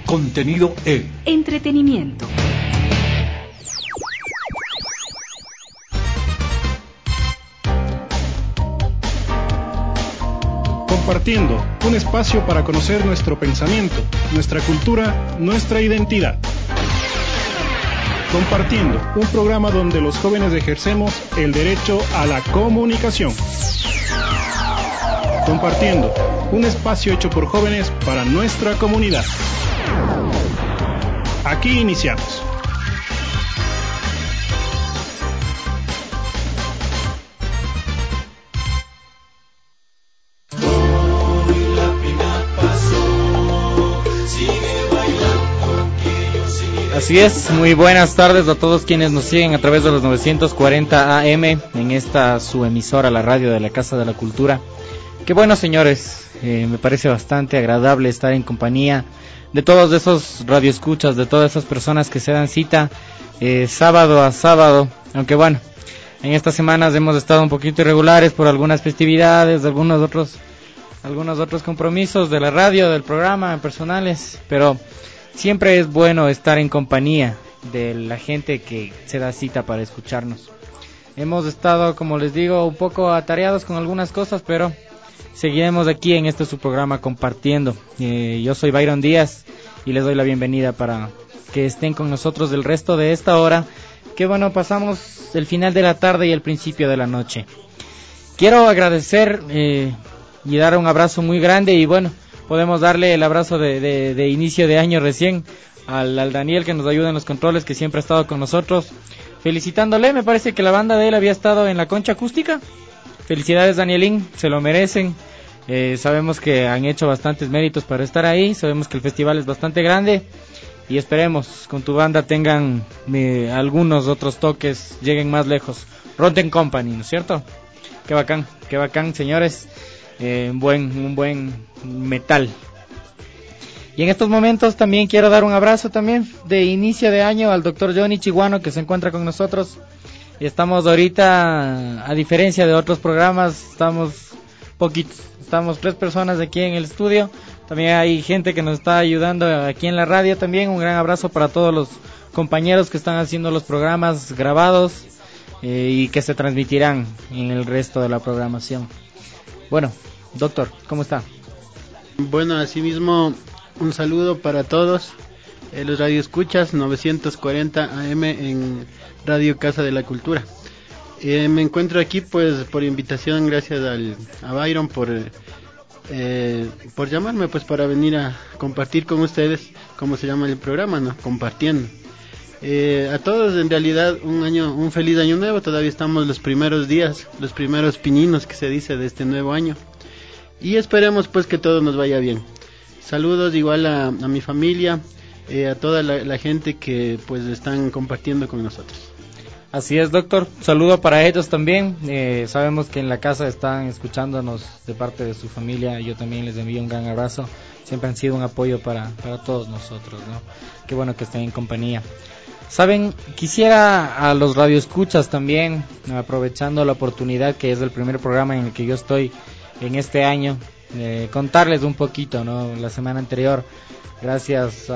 Contenido E. Entretenimiento. Compartiendo, un espacio para conocer nuestro pensamiento, nuestra cultura, nuestra identidad. Compartiendo, un programa donde los jóvenes ejercemos el derecho a la comunicación. Compartiendo, un espacio hecho por jóvenes para nuestra comunidad. Aquí iniciamos. Así es, muy buenas tardes a todos quienes nos siguen a través de los 940 AM en esta su emisora, la radio de la Casa de la Cultura. Qué bueno, señores, me parece bastante agradable estar en compañía de todos esos radioescuchas, de todas esas personas que se dan cita sábado a sábado, aunque bueno, en estas semanas hemos estado un poquito irregulares por algunas festividades, algunos otros compromisos de la radio, del programa, personales, pero siempre es bueno estar en compañía de la gente que se da cita para escucharnos. Hemos estado, como les digo, un poco atareados con algunas cosas, pero seguiremos aquí en este su programa compartiendo. Yo soy Byron Díaz y les doy la bienvenida para que estén con nosotros el resto de esta hora. Que bueno, pasamos el final de la tarde y el principio de la noche. Quiero agradecer y dar un abrazo muy grande y bueno, podemos darle el abrazo de inicio de año recién al Daniel que nos ayuda en los controles, que siempre ha estado con nosotros. Felicitándole, me parece que la banda de él había estado en la concha acústica. Felicidades, Danielín, se lo merecen. Sabemos que han hecho bastantes méritos para estar ahí, sabemos que el festival es bastante grande y esperemos con tu banda tengan algunos otros toques, lleguen más lejos. Rotten Company, ¿no es cierto? Qué bacán, señores. Un buen metal. Y en estos momentos también quiero dar un abrazo también de inicio de año al doctor Johnny Chiguano, que se encuentra con nosotros. Y estamos ahorita, a diferencia de otros programas, estamos poquitos. Estamos 3 personas aquí en el estudio. También hay gente que nos está ayudando aquí en la radio también. Un gran abrazo para todos los compañeros que están haciendo los programas grabados y que se transmitirán en el resto de la programación. Bueno, doctor, ¿cómo está? Bueno, asimismo, un saludo para todos los radioescuchas 940 AM en Radio Casa de la Cultura. Me encuentro aquí pues por invitación, gracias a Byron por llamarme pues para venir a compartir con ustedes, como se llama el programa, ¿no? Compartiendo. A todos en realidad un feliz año nuevo. Todavía estamos los primeros días, los primeros pininos que se dice de este nuevo año, y esperemos pues que todo nos vaya bien. Saludos igual a mi familia, a toda la gente que pues están compartiendo con nosotros. Así es, doctor, saludo para ellos también. Sabemos que en la casa están escuchándonos de parte de su familia. Yo también les envío un gran abrazo, siempre han sido un apoyo para todos nosotros, ¿no? Qué bueno que estén en compañía. Saben, quisiera a los radioescuchas también, aprovechando la oportunidad que es el primer programa en el que yo estoy en este año, contarles un poquito, ¿no? La semana anterior, gracias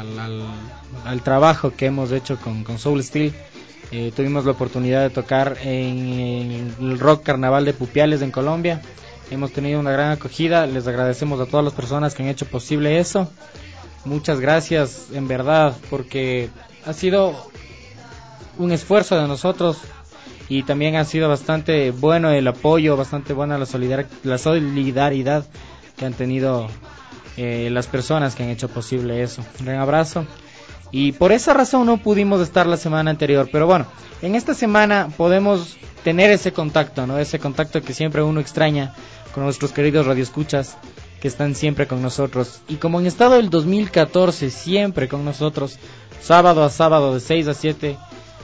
al trabajo que hemos hecho con Soul Steel, tuvimos la oportunidad de tocar en el Rock Carnaval de Pupiales en Colombia. Hemos tenido una gran acogida, les agradecemos a todas las personas que han hecho posible eso. Muchas gracias, en verdad, porque ha sido un esfuerzo de nosotros y también ha sido bastante bueno el apoyo, bastante buena la solidaridad que han tenido las personas que han hecho posible eso. Un gran abrazo. Y por esa razón no pudimos estar la semana anterior, pero bueno, en esta semana podemos tener ese contacto, ¿no? Ese contacto que siempre uno extraña con nuestros queridos radioescuchas que están siempre con nosotros. Y como en estado del 2014, siempre con nosotros, sábado a sábado de 6 a 7,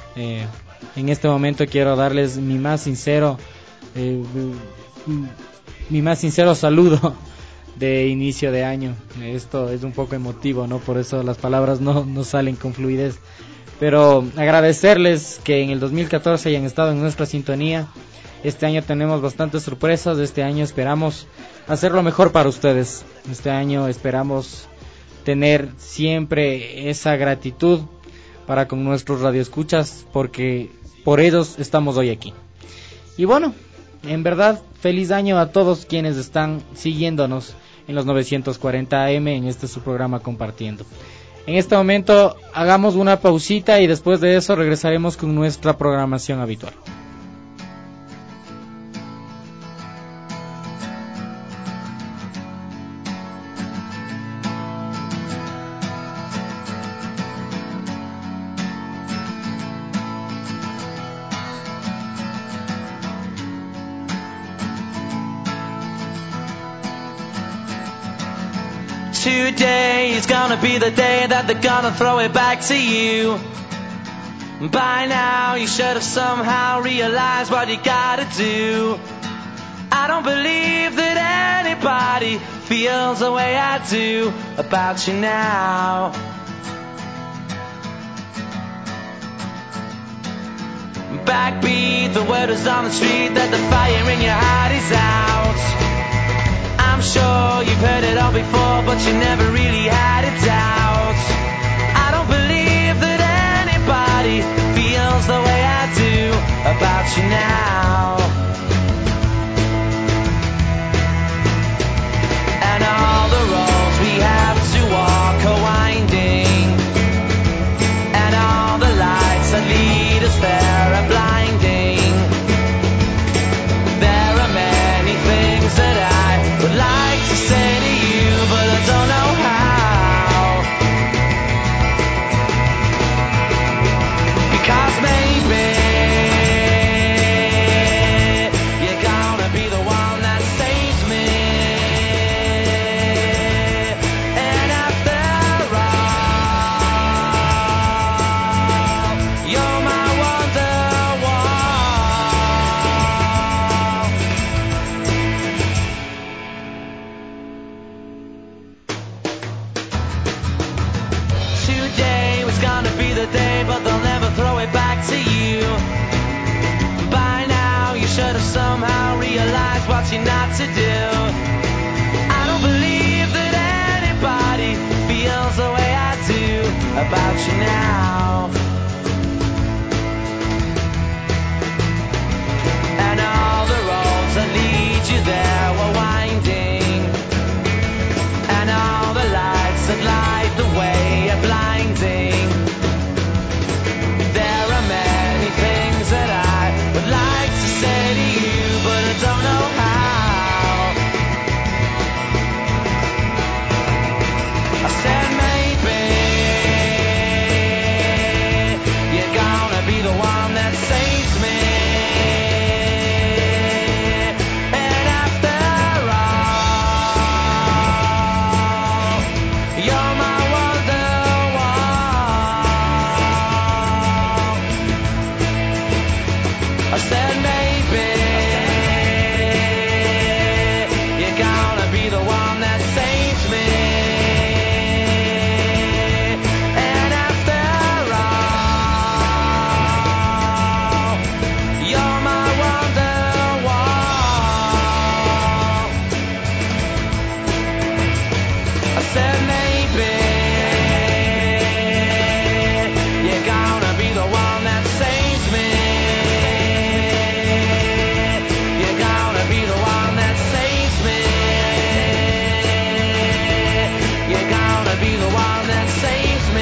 en este momento quiero darles mi más sincero saludo de inicio de año. Esto es un poco emotivo, ¿no? Por eso las palabras no salen con fluidez. Pero agradecerles que en el 2014 hayan estado en nuestra sintonía. Este año tenemos bastantes sorpresas. Este año esperamos hacer lo mejor para ustedes. Este año esperamos tener siempre esa gratitud para con nuestros radioescuchas, porque por ellos estamos hoy aquí. Y bueno, en verdad, feliz año a todos quienes están siguiéndonos en los 940 AM, en este su programa Compartiendo. En este momento hagamos una pausita y después de eso regresaremos con nuestra programación habitual. Today is gonna be the day that they're gonna throw it back to you. By now you should have somehow realized what you gotta do. I don't believe that anybody feels the way I do about you now. Backbeat, the word is on the street that the fire in your heart is out. I'm sure you've heard it all before, but you never really had a doubt. I don't believe that anybody feels the way I do about you now. And all the roads we have to walk are winding, and all the lights that lead us there are blinding. There are many things that I would like to say to you, but I don't know how. Because maybe you're gonna be the one that saves me. And after all, you're my wonderwall. Today was gonna be the day, but they'll never throw it back to you. By now you should have somehow realized what you're not to do. I don't believe that anybody feels the way I do about you now. And all the roads that lead you there were winding, and all the lights that light the way are blinding. There are many things that I would like to say to you, but I don't know how. I said maybe you're gonna be the one that saves me. And after all, you're my wonderwall. I said maybe you're gonna be the one that saves me. And after all, you're my wonderwall. I said maybe you're gonna be the one that saves me. You're gonna be the one that saves me. You're gonna be the one that saves me.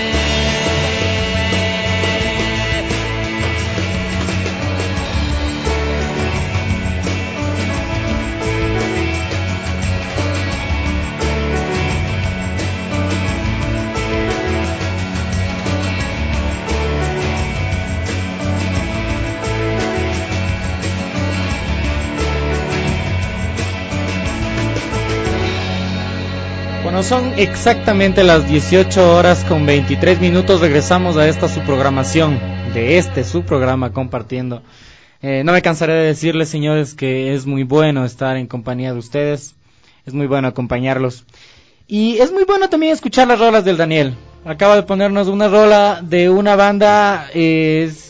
Bueno, son exactamente las 18 horas con 23 minutos. Regresamos a esta su programación, de su programa Compartiendo. No me cansaré de decirles, señores, que es muy bueno estar en compañía de ustedes. Es muy bueno acompañarlos. Y es muy bueno también escuchar las rolas del Daniel. Acaba de ponernos una rola de una banda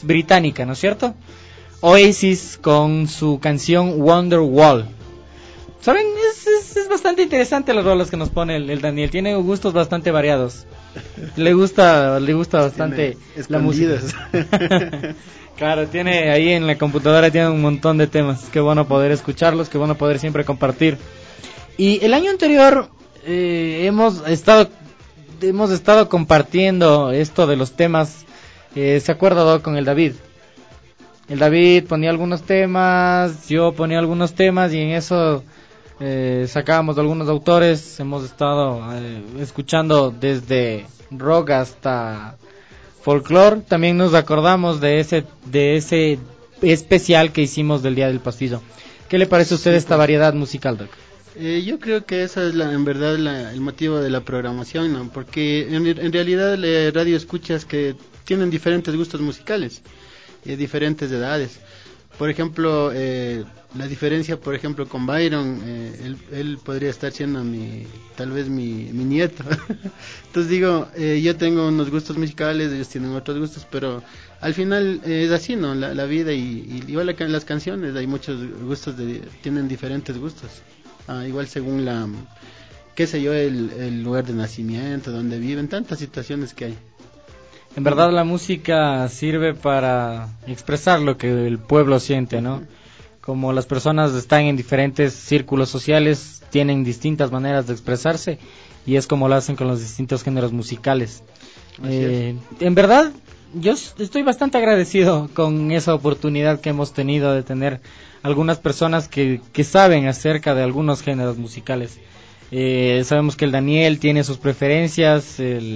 británica, ¿no es cierto? Oasis, con su canción Wonderwall. ¿Saben? Es bastante interesante las rolas que nos pone el Daniel. Tiene gustos bastante variados. Le gusta bastante la música. Claro, tiene ahí en la computadora tiene un montón de temas. Qué bueno poder escucharlos, qué bueno poder siempre compartir. Y el año anterior hemos estado compartiendo esto de los temas. ¿Se acuerda, Doc, con el David? El David ponía algunos temas, yo ponía algunos temas y en eso sacábamos de algunos autores. Hemos estado escuchando desde rock hasta folclore. También nos acordamos de ese especial que hicimos del Día del Pasillo. ¿Qué le parece a usted esta variedad musical, Doc? Yo creo que esa es en verdad el motivo de la programación, ¿no? Porque en realidad la radio escuchas que tienen diferentes gustos musicales, diferentes edades. Por ejemplo, la diferencia, por ejemplo, con Byron, él podría estar siendo tal vez mi nieto. Entonces digo, yo tengo unos gustos musicales, ellos tienen otros gustos, pero al final es así, ¿no? La vida y igual las canciones, hay muchos gustos, tienen diferentes gustos. Igual según qué sé yo, el lugar de nacimiento, donde viven, tantas situaciones que hay. En verdad la música sirve para expresar lo que el pueblo siente, ¿no? Como las personas están en diferentes círculos sociales, tienen distintas maneras de expresarse y es como lo hacen con los distintos géneros musicales. En verdad, yo estoy bastante agradecido con esa oportunidad que hemos tenido de tener algunas personas que saben acerca de algunos géneros musicales. Sabemos que el Daniel tiene sus preferencias,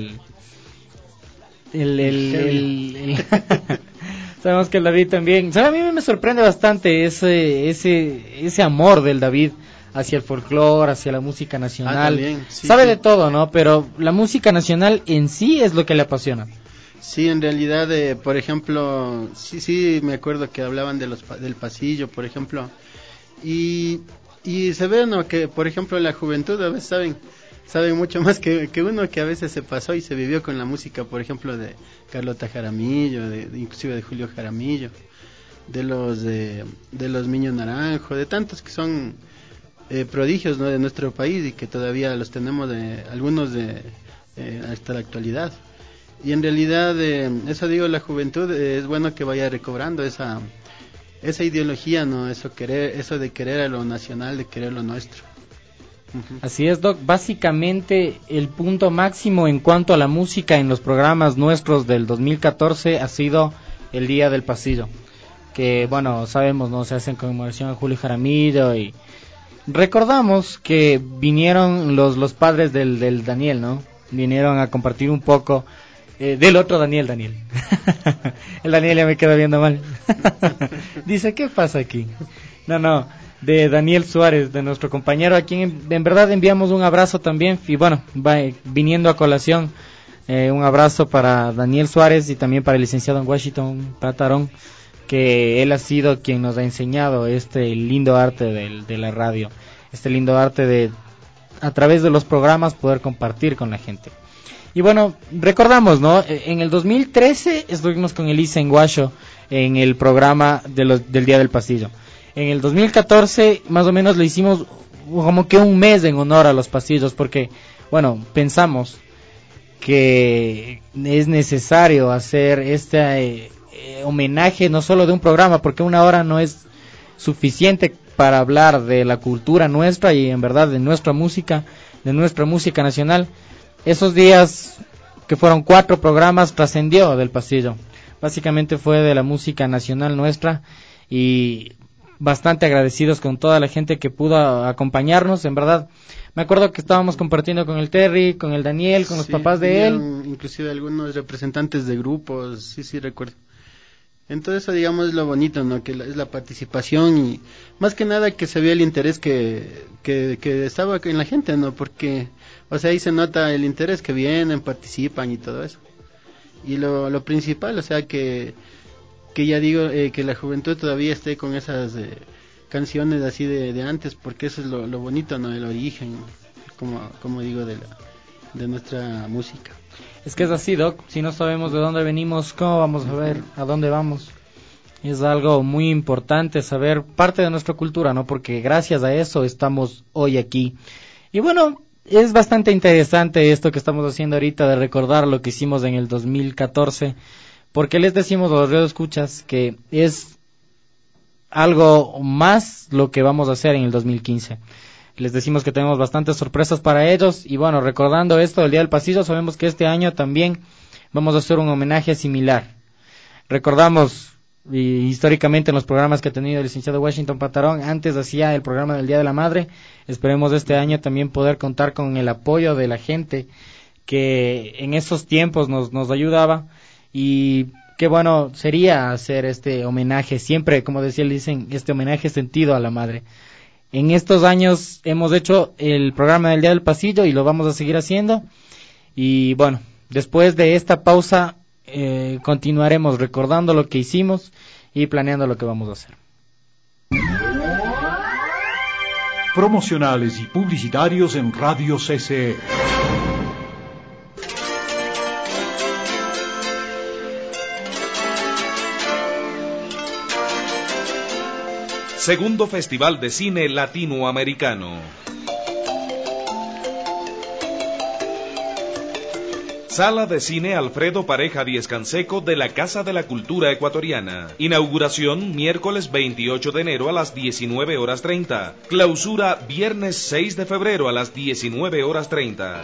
sabemos que el David también. ¿Sabe? A mí me sorprende bastante ese amor del David hacia el folclore, hacia la música nacional. También, sí, sabe sí. de todo, ¿no? Pero la música nacional en sí es lo que le apasiona. Sí, en realidad, por ejemplo, sí me acuerdo que hablaban del pasillo, por ejemplo, y se ve, ¿no? Que, por ejemplo, la juventud a veces saben mucho más que uno, que a veces se pasó y se vivió con la música, por ejemplo, de Carlota Jaramillo, inclusive de Julio Jaramillo, de los Miño Naranjo, de tantos que son prodigios, ¿no? De nuestro país y que todavía los tenemos algunos hasta la actualidad. Y en realidad, eso digo, la juventud es bueno que vaya recobrando esa ideología, ¿no? Eso de querer a lo nacional, de querer lo nuestro. Uh-huh. Así es, Doc. Básicamente, el punto máximo en cuanto a la música en los programas nuestros del 2014 ha sido el Día del Pasillo. Que, bueno, sabemos, ¿no? Se hace en conmemoración a Julio Jaramillo y recordamos que vinieron los padres del Daniel, ¿no? Vinieron a compartir un poco del otro Daniel. El Daniel ya me queda viendo mal. Dice, ¿qué pasa aquí? No, de Daniel Suárez, de nuestro compañero, a quien en verdad enviamos un abrazo también. Y bueno, viniendo a colación, un abrazo para Daniel Suárez y también para el licenciado en Washington, Patarón, que él ha sido quien nos ha enseñado este lindo arte de la radio, este lindo arte de, a través de los programas, poder compartir con la gente. Y bueno, recordamos, ¿no? En el 2013 estuvimos con Elisa en Guasho en el programa del Día del Pasillo. En el 2014 más o menos le hicimos como que un mes en honor a los pasillos, porque, bueno, pensamos que es necesario hacer este homenaje no solo de un programa, porque una hora no es suficiente para hablar de la cultura nuestra y en verdad de nuestra música nacional. Esos días, que fueron 4 programas, trascendió del pasillo. Básicamente fue de la música nacional nuestra y bastante agradecidos con toda la gente que pudo acompañarnos, en verdad. Me acuerdo que estábamos compartiendo con el Terry, con el Daniel, con los papás de él. Inclusive algunos representantes de grupos, sí recuerdo. Entonces eso, digamos, es lo bonito, ¿no? Que es la participación y más que nada que se vea el interés que estaba en la gente, ¿no? Porque, o sea, ahí se nota el interés, que vienen, participan y todo eso. Y lo principal, o sea, que ya digo, que la juventud todavía esté con esas canciones así de antes, porque eso es lo bonito, ¿no? El origen, como digo, de nuestra música. Es que es así, Doc, si no sabemos de dónde venimos, ¿cómo vamos a ver a dónde vamos? Es algo muy importante saber parte de nuestra cultura, ¿no? Porque gracias a eso estamos hoy aquí. Y bueno, es bastante interesante esto que estamos haciendo ahorita de recordar lo que hicimos en el 2014, porque les decimos a los radioescuchas que es algo más lo que vamos a hacer en el 2015. Les decimos que tenemos bastantes sorpresas para ellos y bueno, recordando esto del Día del Pasillo, sabemos que este año también vamos a hacer un homenaje similar. Recordamos y históricamente en los programas que ha tenido el licenciado Washington Patarón, antes hacía el programa del Día de la Madre. Esperemos este año también poder contar con el apoyo de la gente que en esos tiempos nos ayudaba, y qué bueno sería hacer este homenaje siempre, como decía, dicen, este homenaje sentido a la madre. En estos años hemos hecho el programa del Día del Pasillo y lo vamos a seguir haciendo, y bueno, después de esta pausa continuaremos recordando lo que hicimos y planeando lo que vamos a hacer. Promocionales y publicitarios en Radio CCE. Segundo Festival de Cine Latinoamericano. Sala de Cine Alfredo Pareja Díez Canseco de la Casa de la Cultura Ecuatoriana. Inauguración miércoles 28 de enero a las 19:30. Clausura viernes 6 de febrero a las 19:30.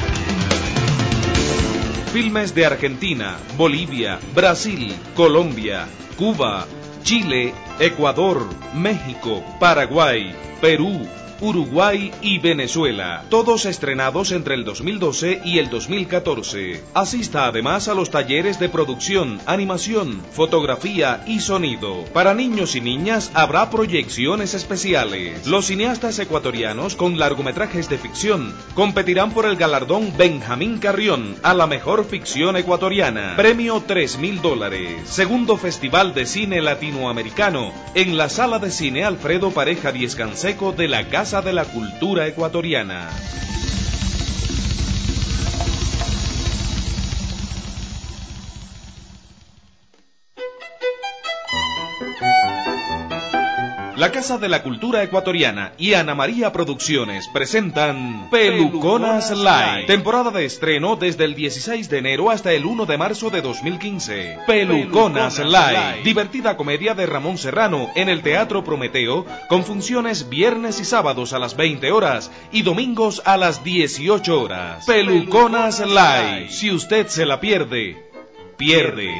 Filmes de Argentina, Bolivia, Brasil, Colombia, Cuba, Chile, Ecuador, México, Paraguay, Perú, Uruguay y Venezuela, todos estrenados entre el 2012 y el 2014. Asista además a los talleres de producción, animación, fotografía y sonido. Para niños y niñas habrá proyecciones especiales. Los cineastas ecuatorianos con largometrajes de ficción competirán por el galardón Benjamín Carrión a la mejor ficción ecuatoriana. Premio $3,000. Segundo Festival de Cine Latinoamericano en la Sala de Cine Alfredo Pareja Díez Canseco de la Casa de la Cultura Ecuatoriana. La Casa de la Cultura Ecuatoriana y Ana María Producciones presentan Peluconas Live. Temporada de estreno desde el 16 de enero hasta el 1 de marzo de 2015. Peluconas Live. Divertida comedia de Ramón Serrano en el Teatro Prometeo, con funciones viernes y sábados a las 20 horas y domingos a las 18 horas. Peluconas Live. Si usted se la pierde, pierde.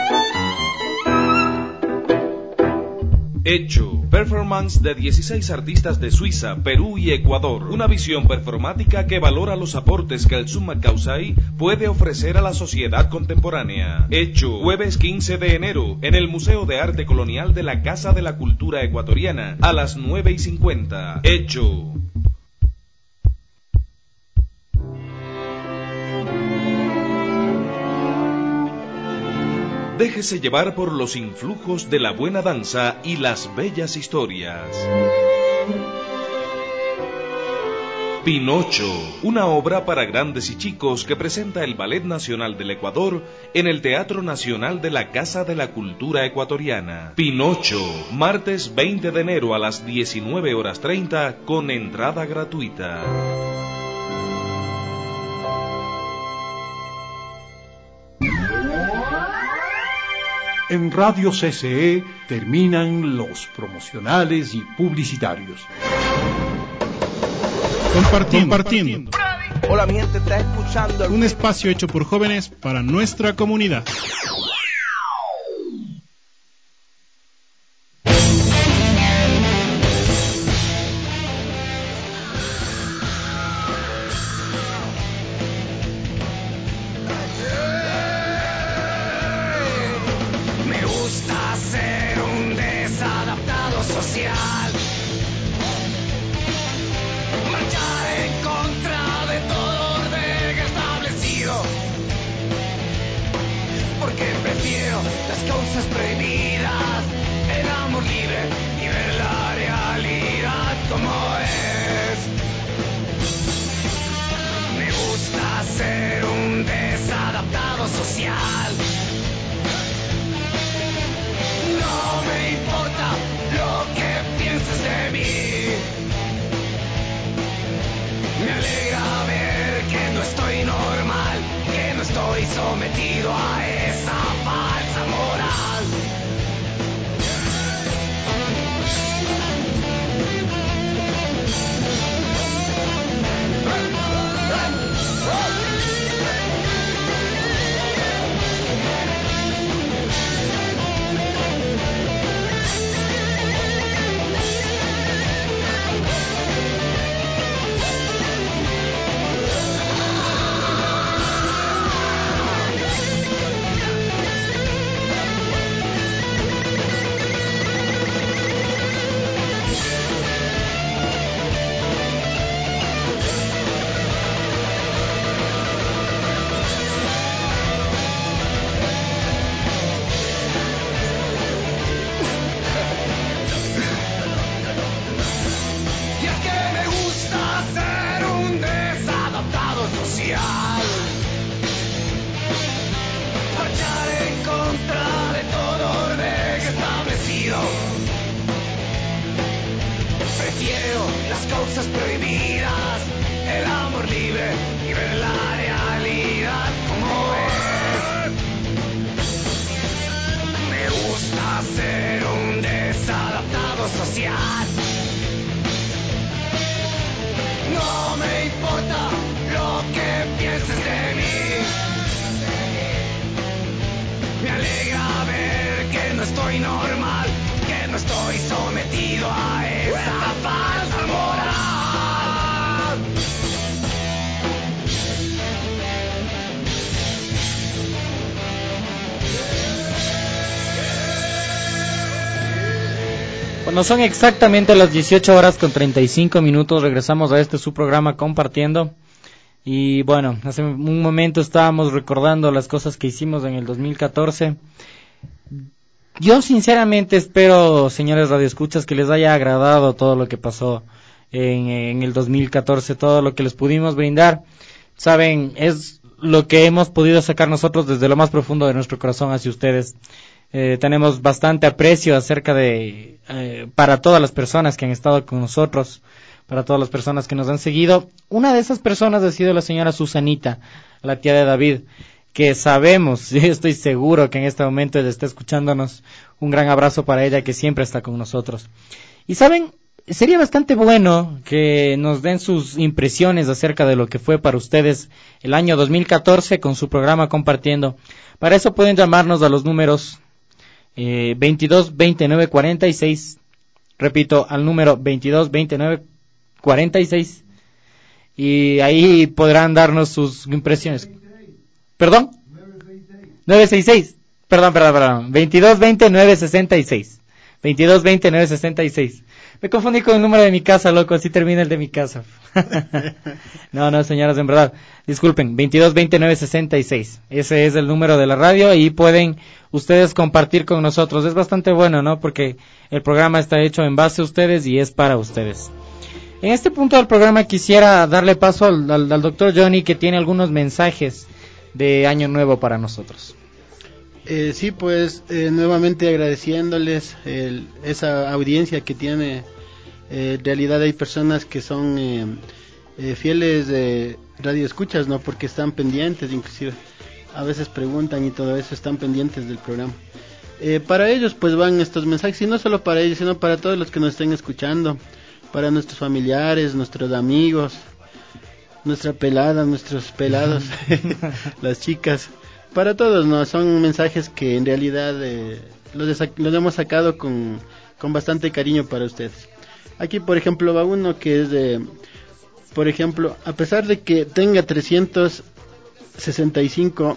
Hecho, performance de 16 artistas de Suiza, Perú y Ecuador. Una visión performática que valora los aportes que el Summa Causai puede ofrecer a la sociedad contemporánea. Hecho, jueves 15 de enero, en el Museo de Arte Colonial de la Casa de la Cultura Ecuatoriana, a las 9:50. Hecho. Déjese llevar por los influjos de la buena danza y las bellas historias. Pinocho, una obra para grandes y chicos que presenta el Ballet Nacional del Ecuador en el Teatro Nacional de la Casa de la Cultura Ecuatoriana. Pinocho, martes 20 de enero a las 19:30 con entrada gratuita. En Radio CCE terminan los promocionales y publicitarios. Compartiendo. Hola, mi gente, está escuchando Un espacio hecho por jóvenes para nuestra comunidad. Social, marchar en contra de todo orden establecido, porque prefiero las cosas prohibidas, el amor libre y ver la realidad como es. Me gusta ser un desadaptado social. No sometido a esa falsa moral. Prefiero las cosas prohibidas, el amor libre y ver la realidad como es. Me gusta ser un desadaptado social. No me importa lo que pienses de mí. Me alegra ver que no estoy normal, que no estoy sometido a esa falsa moral. Bueno, son exactamente las 18 horas con 35 minutos. Regresamos a su programa Compartiendo. Y bueno, hace un momento estábamos recordando las cosas que hicimos en el 2014. Yo sinceramente espero, señores radioescuchas, que les haya agradado todo lo que pasó en el 2014, todo lo que les pudimos brindar. Saben, es lo que hemos podido sacar nosotros desde lo más profundo de nuestro corazón hacia ustedes. Tenemos bastante aprecio para todas las personas que han estado con nosotros, para todas las personas que nos han seguido. Una de esas personas ha sido la señora Susanita, la tía de David, que sabemos, yo estoy seguro que en este momento ella está escuchándonos. Un gran abrazo para ella, que siempre está con nosotros. Y saben, sería bastante bueno que nos den sus impresiones acerca de lo que fue para ustedes el año 2014 con su programa Compartiendo. Para eso pueden llamarnos a los números 22 29 46, repito, al número 22 29 46, y ahí podrán darnos sus impresiones. ¿Perdón? 966. Perdón. 22 20 966. 22 20 966. Me confundí con el número de mi casa, loco, así termina el de mi casa. No, señoras, en verdad, disculpen, 22 20 966. Ese es el número de la radio y pueden ustedes compartir con nosotros. Es bastante bueno, ¿no? Porque el programa está hecho en base a ustedes y es para ustedes. En este punto del programa quisiera darle paso al doctor Johnny, que tiene algunos mensajes de Año Nuevo para nosotros. Sí, pues nuevamente agradeciéndoles esa audiencia que tiene. En realidad hay personas que son fieles radioescuchas, ¿no? Porque están pendientes, inclusive a veces preguntan y todo eso, están pendientes del programa. Para ellos pues van estos mensajes, y no solo para ellos, sino para todos los que nos estén escuchando, para nuestros familiares, nuestros amigos, nuestra pelada, nuestros pelados, las chicas, para todos, ¿no? Son mensajes que en realidad los hemos sacado con bastante cariño para ustedes. Aquí, por ejemplo, va uno que es por ejemplo, a pesar de que tenga 365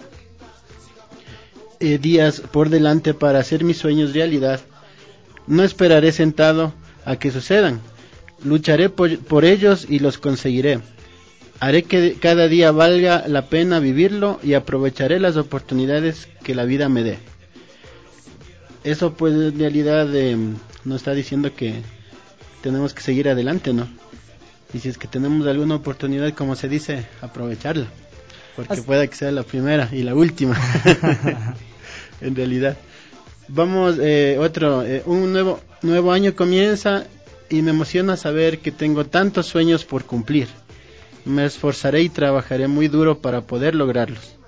días por delante para hacer mis sueños realidad, no esperaré sentado a que sucedan. Lucharé por ellos y los conseguiré. Haré que cada día valga la pena vivirlo y aprovecharé las oportunidades que la vida me dé. Eso pues en realidad nos está diciendo que tenemos que seguir adelante, ¿no? Y si es que tenemos alguna oportunidad, como se dice, aprovecharla, porque pueda que sea la primera y la última. En realidad vamos, un nuevo año comienza y me emociona saber que tengo tantos sueños por cumplir. Me esforzaré y trabajaré muy duro para poder lograrlos.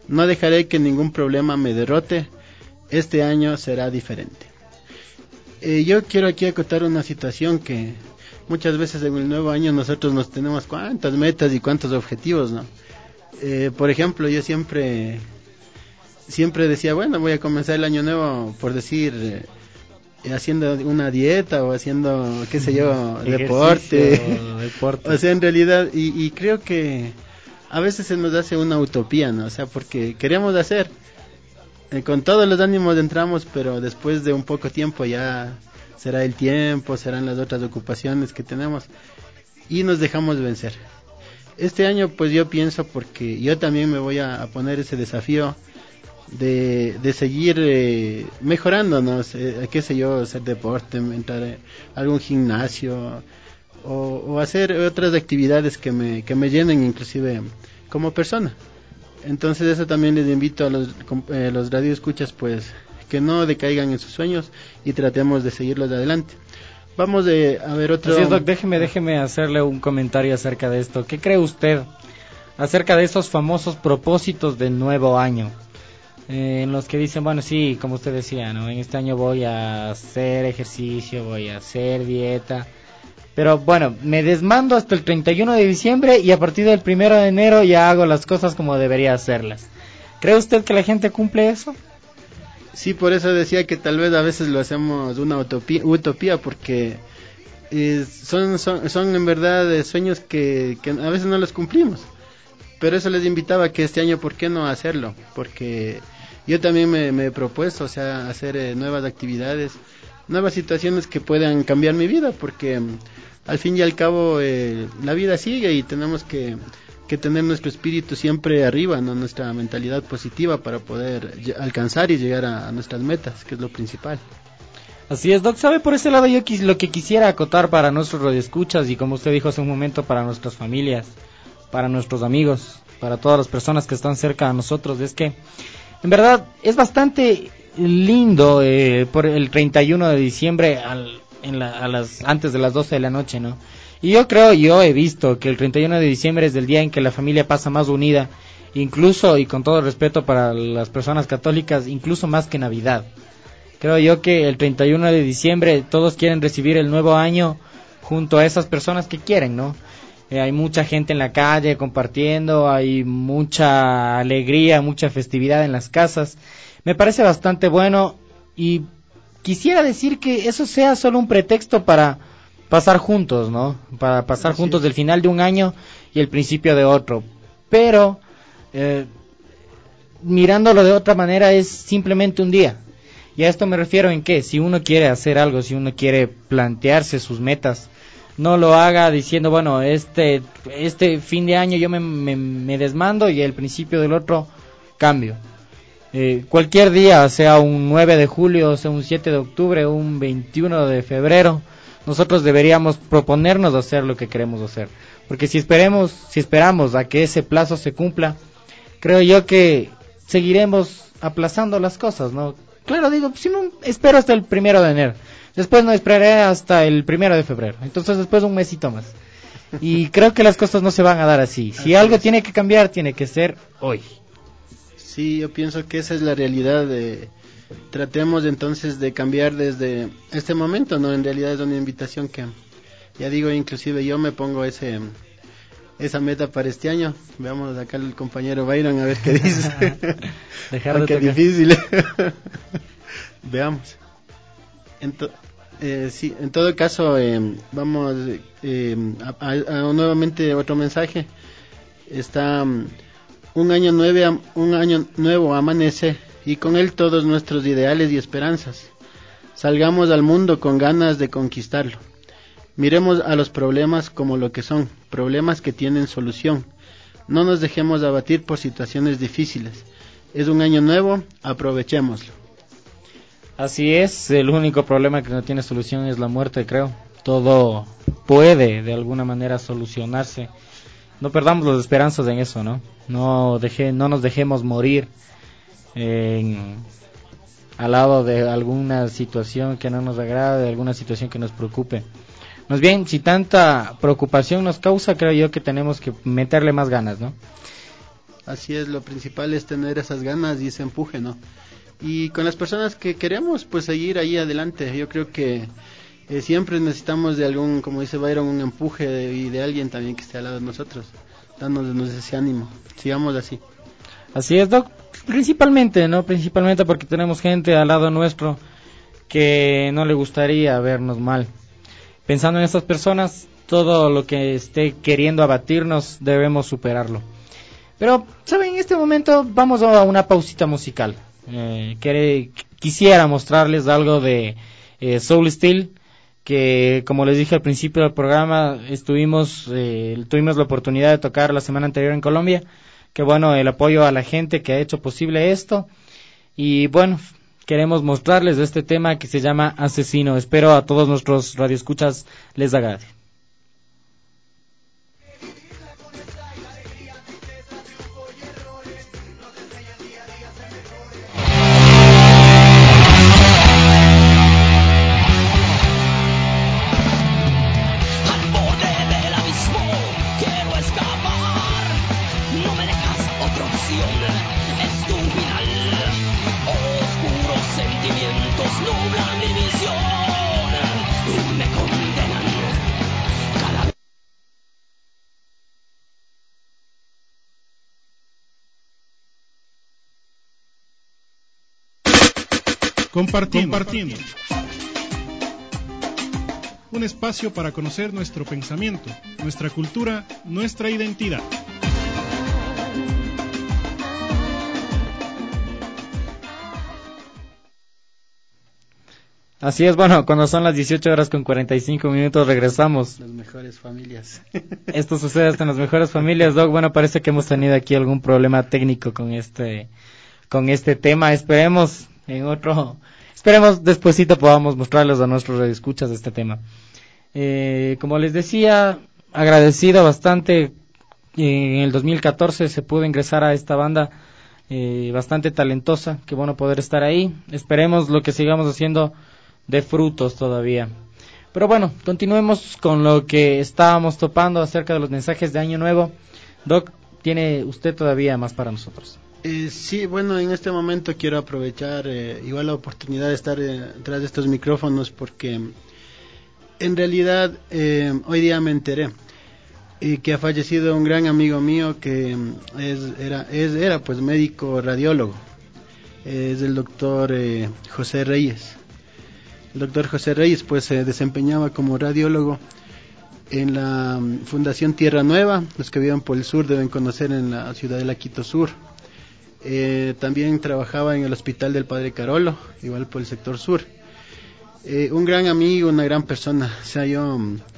No dejaré que ningún problema me derrote. Este año será diferente. Yo quiero aquí acotar una situación que muchas veces en el nuevo año nosotros nos tenemos cuántas metas y cuántos objetivos, ¿no? Por ejemplo, yo siempre decía, bueno, voy a comenzar el año nuevo por decir, haciendo una dieta o haciendo, qué sé yo, deporte. O sea, en realidad, y creo que a veces se nos hace una utopía, ¿no? O sea, porque queremos hacer, con todos los ánimos entramos, pero después de un poco tiempo ya será el tiempo, serán las otras ocupaciones que tenemos y nos dejamos vencer. Este año pues yo pienso, porque yo también me voy a poner ese desafío de seguir mejorándonos, qué sé yo, hacer deporte, entrar a algún gimnasio o hacer otras actividades que me llenen inclusive como persona. Entonces eso también les invito a los radioescuchas, pues que no decaigan en sus sueños y tratemos de seguirlos adelante. Vamos a ver otro... Así es, Doc, déjeme hacerle un comentario acerca de esto. ¿Qué cree usted acerca de esos famosos propósitos del nuevo año? En los que dicen, bueno, sí, como usted decía, ¿no? En este año voy a hacer ejercicio, voy a hacer dieta, pero bueno, me desmando hasta el 31 de diciembre y a partir del 1 de enero ya hago las cosas como debería hacerlas. ¿Cree usted que la gente cumple eso? Sí, por eso decía que tal vez a veces lo hacemos una utopía, porque son en verdad sueños que a veces no los cumplimos. Pero eso les invitaba que este año, ¿por qué no hacerlo? Porque yo también me he propuesto, o sea, hacer nuevas actividades, nuevas situaciones que puedan cambiar mi vida, porque al fin y al cabo la vida sigue y tenemos que tener nuestro espíritu siempre arriba, ¿no? Nuestra mentalidad positiva para poder alcanzar y llegar a nuestras metas, que es lo principal. Así es, Doc. ¿Sabe? Por ese lado yo lo que quisiera acotar para nuestros radioescuchas y, como usted dijo hace un momento, para nuestras familias, para nuestros amigos, para todas las personas que están cerca de nosotros, es que en verdad es bastante lindo por el 31 de diciembre antes de las 12 de la noche, ¿no? Y yo he visto que el 31 de diciembre es el día en que la familia pasa más unida, incluso, y con todo respeto para las personas católicas, incluso más que Navidad. Creo yo que el 31 de diciembre todos quieren recibir el nuevo año junto a esas personas que quieren, ¿no? Hay mucha gente en la calle compartiendo, hay mucha alegría, mucha festividad en las casas. Me parece bastante bueno y quisiera decir que eso sea solo un pretexto para pasar juntos, ¿no? Para pasar juntos el final de un año y el principio de otro. Pero, mirándolo de otra manera, es simplemente un día. Y a esto me refiero en que si uno quiere hacer algo, si uno quiere plantearse sus metas, no lo haga diciendo, bueno, este fin de año yo me desmando y el principio del otro cambio. Cualquier día, sea un 9 de julio, sea un 7 de octubre, un 21 de febrero, nosotros deberíamos proponernos hacer lo que queremos hacer. Porque si esperamos a que ese plazo se cumpla, creo yo que seguiremos aplazando las cosas, ¿no? Claro, digo, si no, espero hasta el 1 de enero. Después no esperaré hasta el 1 de febrero. Entonces después un mesito más. Y creo que las cosas no se van a dar así. Si algo tiene que cambiar, tiene que ser hoy. Sí, yo pienso que esa es la realidad. Tratemos entonces de cambiar desde este momento, ¿no? En realidad es una invitación que, ya digo, inclusive yo me pongo esa meta para este año. Veamos acá el compañero Byron a ver qué dice. Qué difícil. Veamos. Sí, en todo caso, vamos a nuevamente otro mensaje. Está un año nuevo amanece y con él todos nuestros ideales y esperanzas. Salgamos al mundo con ganas de conquistarlo. Miremos a los problemas como lo que son, problemas que tienen solución. No nos dejemos abatir por situaciones difíciles. Es un año nuevo, aprovechémoslo. Así es, el único problema que no tiene solución es la muerte, creo. Todo puede de alguna manera solucionarse. No perdamos las esperanzas en eso, ¿no? No nos dejemos morir al lado de alguna situación que no nos agrade, de alguna situación que nos preocupe. Más bien, si tanta preocupación nos causa, creo yo que tenemos que meterle más ganas, ¿no? Así es, lo principal es tener esas ganas y ese empuje, ¿no? Y con las personas que queremos, pues seguir ahí adelante. Yo creo que siempre necesitamos de algún, como dice Byron, un empuje y de alguien también que esté al lado de nosotros, dándonos ese ánimo. Sigamos así. Así es, Doc. Principalmente, ¿no? Principalmente porque tenemos gente al lado nuestro que no le gustaría vernos mal. Pensando en estas personas, todo lo que esté queriendo abatirnos debemos superarlo. Pero, ¿saben? En este momento vamos a una pausita musical. Quisiera mostrarles algo de Soul Steel, que como les dije al principio del programa, tuvimos la oportunidad de tocar la semana anterior en Colombia. Que bueno, el apoyo a la gente que ha hecho posible esto. Y bueno, queremos mostrarles este tema que se llama Asesino. Espero a todos nuestros radioescuchas les agrade. Compartiendo. Un espacio para conocer nuestro pensamiento, nuestra cultura, nuestra identidad. Así es, bueno, cuando son las 18:45 regresamos. Las mejores familias. Esto sucede hasta en las mejores familias, Doc. Bueno, parece que hemos tenido aquí algún problema técnico con este tema. Esperemos despuesito podamos mostrarles a nuestros radioescuchas este tema. Como les decía, agradecido bastante. En el 2014 se pudo ingresar a esta banda bastante talentosa. Qué bueno poder estar ahí. Esperemos lo que sigamos haciendo de frutos todavía. Pero bueno, continuemos con lo que estábamos topando acerca de los mensajes de Año Nuevo. Doc, ¿tiene usted todavía más para nosotros? Sí, bueno, en este momento quiero aprovechar igual la oportunidad de estar detrás de estos micrófonos porque en realidad hoy día me enteré que ha fallecido un gran amigo mío que era pues médico radiólogo. Es el doctor José Reyes. El doctor José Reyes pues se desempeñaba como radiólogo en la Fundación Tierra Nueva. Los que viven por el sur deben conocer, en la ciudad de La Quito Sur. También trabajaba en el Hospital del Padre Carolo, igual por el sector sur. Un gran amigo, una gran persona. O sea, yo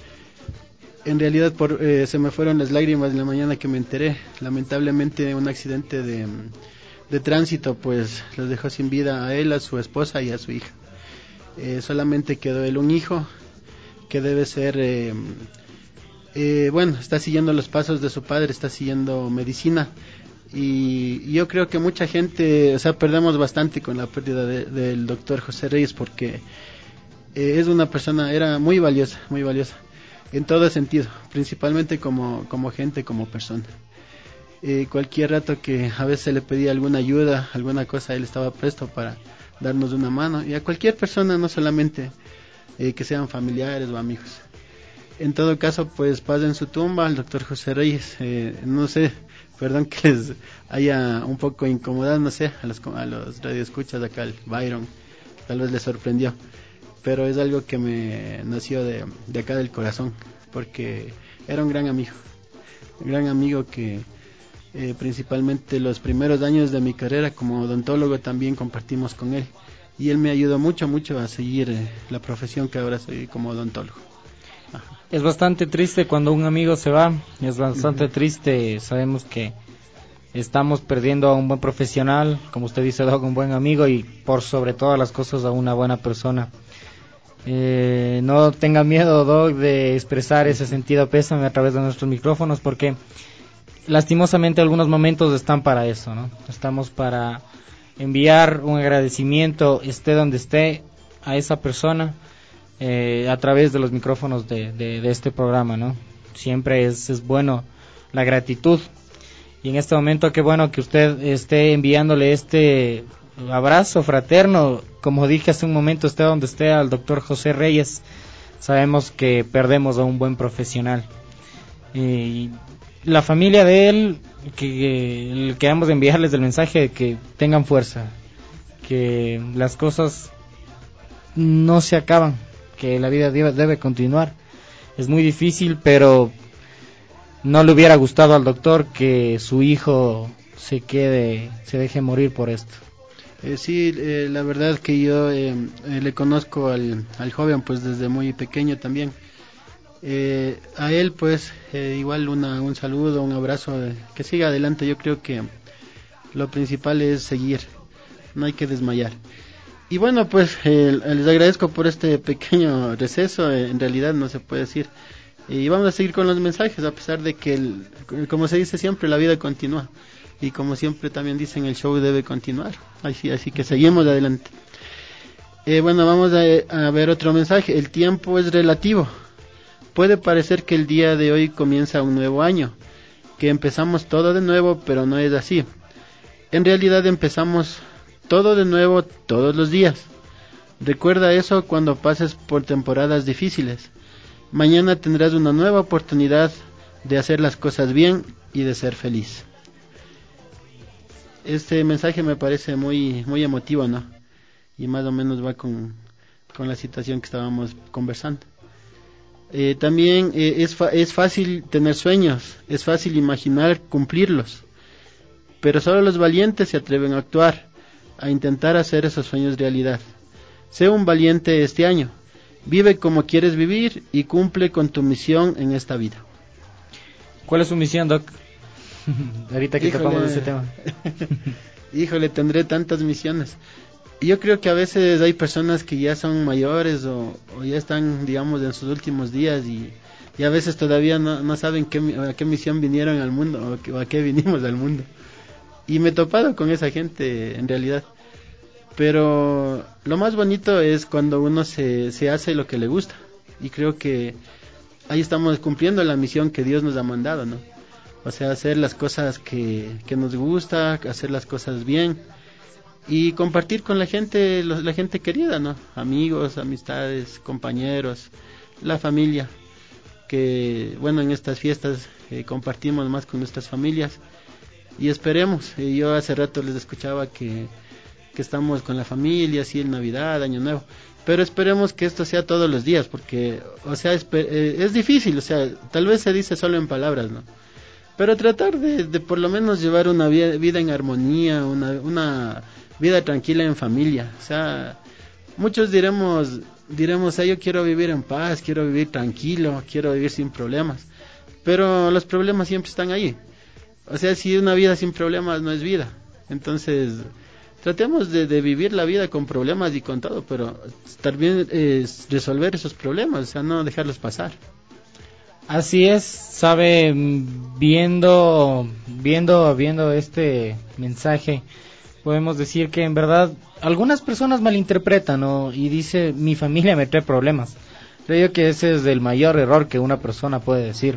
en realidad se me fueron las lágrimas en la mañana que me enteré. Lamentablemente un accidente de tránsito pues los dejó sin vida a él, a su esposa y a su hija. Solamente quedó él un hijo que debe ser bueno, está siguiendo los pasos de su padre, está siguiendo medicina. Y yo creo que mucha gente, o sea, perdemos bastante con la pérdida del doctor José Reyes, porque es una persona, era muy valiosa en todo sentido, principalmente como gente, como persona. Cualquier rato que a veces le pedía alguna ayuda, alguna cosa, él estaba presto para darnos una mano, y a cualquier persona, no solamente que sean familiares o amigos. En todo caso, pues paz en su tumba al doctor José Reyes. No sé, perdón que les haya un poco incomodado, no sé, a los radioescuchas de acá, el Byron, tal vez les sorprendió, pero es algo que me nació de acá del corazón, porque era un gran amigo que principalmente los primeros años de mi carrera como odontólogo también compartimos con él, y él me ayudó mucho a seguir la profesión que ahora soy como odontólogo. Es bastante triste cuando un amigo se va, es bastante triste, sabemos que estamos perdiendo a un buen profesional, como usted dice, Doc, un buen amigo, y por sobre todas las cosas a una buena persona. No tenga miedo, Doc, de expresar ese sentido pésame a través de nuestros micrófonos, porque lastimosamente algunos momentos están para eso, ¿no? Estamos para enviar un agradecimiento, esté donde esté, a esa persona, a través de los micrófonos de este programa, ¿no? Siempre es bueno la gratitud. Y en este momento, qué bueno que usted esté enviándole este abrazo fraterno. Como dije hace un momento, esté donde esté, al doctor José Reyes. Sabemos que perdemos a un buen profesional. Y la familia de él, que queremos enviarles el mensaje de que tengan fuerza, que las cosas no se acaban, que la vida debe continuar. Es muy difícil, pero no le hubiera gustado al doctor que su hijo se deje morir por esto. Sí, la verdad que yo le conozco al joven pues desde muy pequeño también. A él pues igual un saludo, un abrazo, que siga adelante. Yo creo que lo principal es seguir, no hay que desmayar. Y bueno, pues les agradezco por este pequeño receso, en realidad no se puede decir. Y vamos a seguir con los mensajes, a pesar de que, como se dice siempre, la vida continúa. Y como siempre también dicen, el show debe continuar. Así que seguimos adelante. Bueno, vamos a ver otro mensaje. El tiempo es relativo. Puede parecer que el día de hoy comienza un nuevo año, que empezamos todo de nuevo, pero no es así. En realidad empezamos todo de nuevo todos los días. Recuerda eso cuando pases por temporadas difíciles. Mañana tendrás una nueva oportunidad de hacer las cosas bien y de ser feliz. Este mensaje me parece muy emotivo, ¿no? Y más o menos va con la situación que estábamos conversando. También es fácil tener sueños, es fácil imaginar cumplirlos, pero solo los valientes se atreven a actuar, a intentar hacer esos sueños realidad. Sé un valiente este año, vive como quieres vivir y cumple con tu misión en esta vida. ¿Cuál es su misión, Doc? Ahorita que topamos ese tema. Híjole, tendré tantas misiones. Yo creo que a veces hay personas que ya son mayores o ya están, digamos, en sus últimos días y a veces todavía no saben a qué misión vinieron al mundo o a qué vinimos al mundo. Y me he topado con esa gente en realidad. Pero lo más bonito es cuando uno se hace lo que le gusta. Y creo que ahí estamos cumpliendo la misión que Dios nos ha mandado, ¿no? O sea, hacer las cosas que nos gusta, hacer las cosas bien y compartir con la gente querida, ¿no? Amigos, amistades, compañeros, la familia, que bueno, en estas fiestas compartimos más con nuestras familias y esperemos. Yo hace rato les escuchaba que estamos con la familia, así en Navidad, Año Nuevo, pero esperemos que esto sea todos los días, porque, o sea, es difícil, o sea, tal vez se dice solo en palabras, ¿no? Pero tratar de por lo menos llevar una vida en armonía, una vida tranquila en familia. O sea, muchos diremos, yo quiero vivir en paz, quiero vivir tranquilo, quiero vivir sin problemas. Pero los problemas siempre están ahí. O sea, si una vida sin problemas no es vida. Entonces, tratemos de vivir la vida con problemas y con todo, pero también resolver esos problemas, o sea, no dejarlos pasar. Así es, sabe, viendo este mensaje, podemos decir que en verdad algunas personas malinterpretan, ¿no? Y dice, mi familia me trae problemas. Creo que ese es el mayor error que una persona puede decir.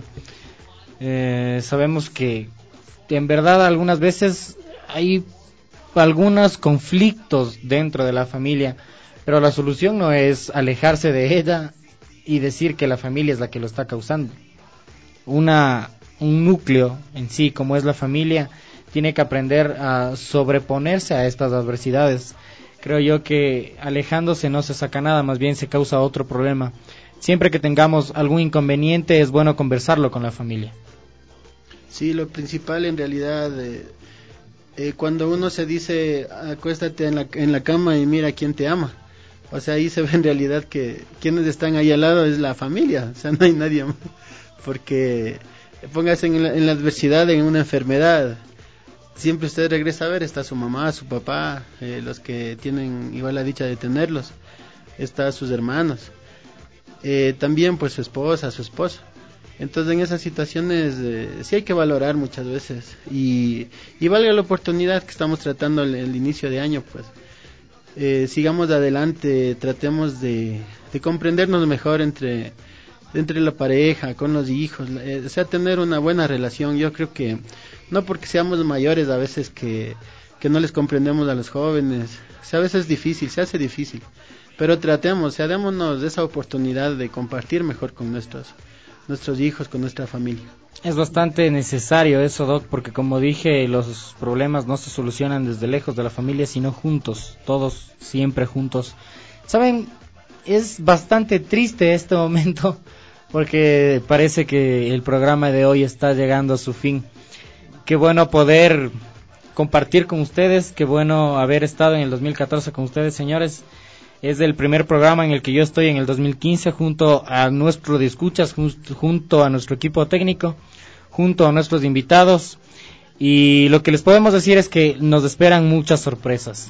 Sabemos que en verdad algunas veces hay algunos conflictos dentro de la familia, pero la solución no es alejarse de ella y decir que la familia es la que lo está causando. Un núcleo en sí, como es la familia, tiene que aprender a sobreponerse a estas adversidades. Creo yo que alejándose no se saca nada, más bien se causa otro problema. Siempre que tengamos algún inconveniente es bueno conversarlo con la familia. Sí, lo principal en realidad, cuando uno se dice acuéstate en la cama y mira quién te ama. O sea, ahí se ve en realidad que quienes están ahí al lado es la familia, o sea, no hay nadie más. Porque póngase en la adversidad, en una enfermedad, siempre usted regresa a ver, está su mamá, su papá, los que tienen igual la dicha de tenerlos, está sus hermanos, también pues su esposa, su esposo. Entonces en esas situaciones sí hay que valorar muchas veces y valga la oportunidad que estamos tratando el inicio de año, pues sigamos adelante, tratemos de comprendernos mejor entre la pareja, con los hijos, o sea, tener una buena relación. Yo creo que no porque seamos mayores a veces que no les comprendemos a los jóvenes. O sea, a veces es difícil, se hace difícil, pero tratemos, o sea, démonos esa oportunidad de compartir mejor con nuestros hijos, con nuestra familia. Es bastante necesario eso, Doc, porque como dije, los problemas no se solucionan desde lejos de la familia, sino juntos, todos siempre juntos. Saben, es bastante triste este momento, porque parece que el programa de hoy está llegando a su fin. Qué bueno poder compartir con ustedes, qué bueno haber estado en el 2014 con ustedes, señores. Es el primer programa en el que yo estoy en el 2015 junto a nuestro de escuchas, junto a nuestro equipo técnico, junto a nuestros invitados, y lo que les podemos decir es que nos esperan muchas sorpresas.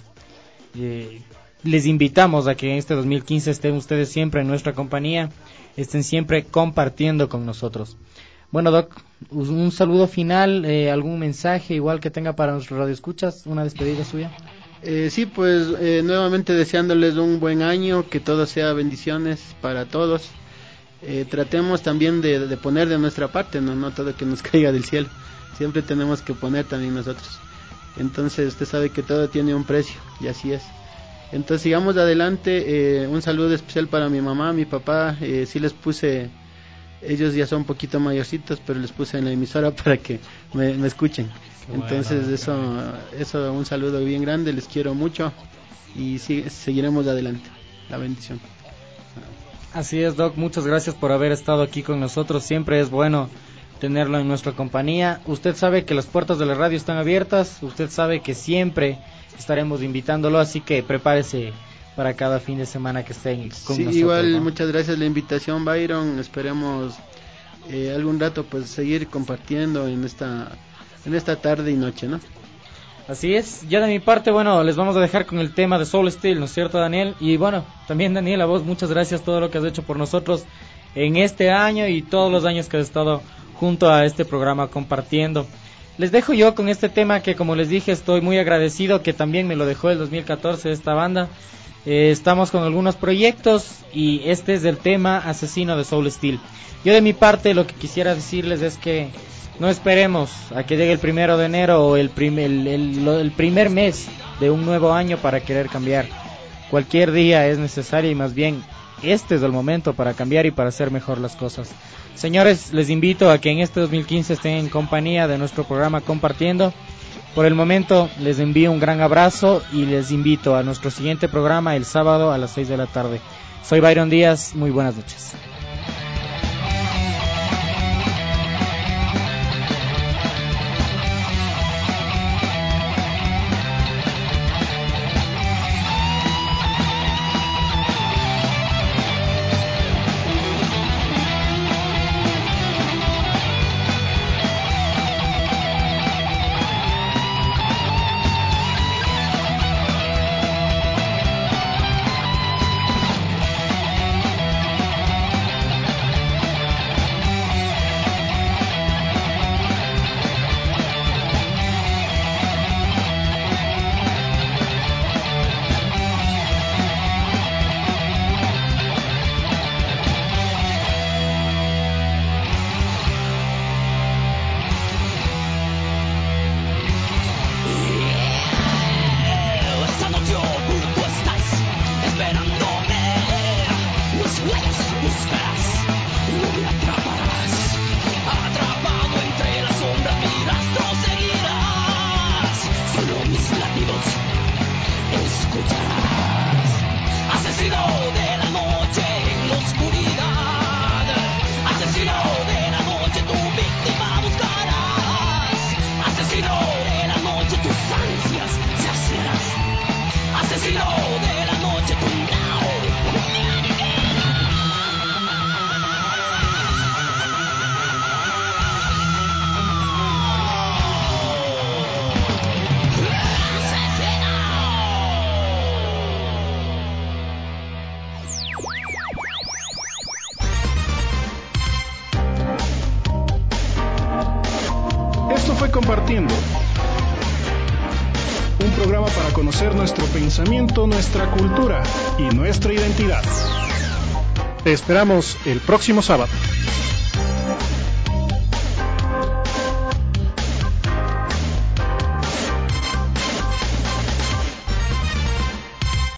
Les invitamos a que en este 2015 estén ustedes siempre en nuestra compañía, estén siempre compartiendo con nosotros. Bueno, Doc, un saludo final, algún mensaje igual que tenga para nuestros radioescuchas, una despedida suya. Sí, pues nuevamente deseándoles un buen año, que todo sea bendiciones para todos. Tratemos también de poner de nuestra parte, no todo que nos caiga del cielo, siempre tenemos que poner también nosotros. Entonces usted sabe que todo tiene un precio, y así es. Entonces sigamos adelante. Un saludo especial para mi mamá, mi papá. Sí les puse, ellos ya son un poquito mayorcitos, pero les puse en la emisora para que me escuchen. Entonces bueno, eso, un saludo bien grande, les quiero mucho y seguiremos adelante. La bendición. Así es, Doc, muchas gracias por haber estado aquí con nosotros, siempre es bueno tenerlo en nuestra compañía. Usted sabe que las puertas de la radio están abiertas, usted sabe que siempre estaremos invitándolo, así que prepárese para cada fin de semana que estén con nosotros. Igual, ¿no? Muchas gracias por la invitación, Byron, esperemos algún rato pues seguir compartiendo en esta tarde y noche, ¿no? Así es, ya de mi parte, bueno, les vamos a dejar con el tema de Soul Steel, ¿no es cierto, Daniel? Y bueno, también Daniel, a vos muchas gracias todo lo que has hecho por nosotros en este año y todos los años que has estado junto a este programa compartiendo. Les dejo yo con este tema que, como les dije, estoy muy agradecido, que también me lo dejó el 2014 esta banda. Estamos con algunos proyectos y este es el tema Asesino de Soul Steel. Yo de mi parte lo que quisiera decirles es que no esperemos a que llegue el 1 de enero o el primer mes de un nuevo año para querer cambiar. Cualquier día es necesario y más bien este es el momento para cambiar y para hacer mejor las cosas. Señores, les invito a que en este 2015 estén en compañía de nuestro programa Compartiendo. Por el momento les envío un gran abrazo y les invito a nuestro siguiente programa el sábado a las 6 de la tarde. Soy Byron Díaz, muy buenas noches. Compartiendo, un programa para conocer nuestro pensamiento, nuestra cultura y nuestra identidad. Te esperamos el próximo sábado.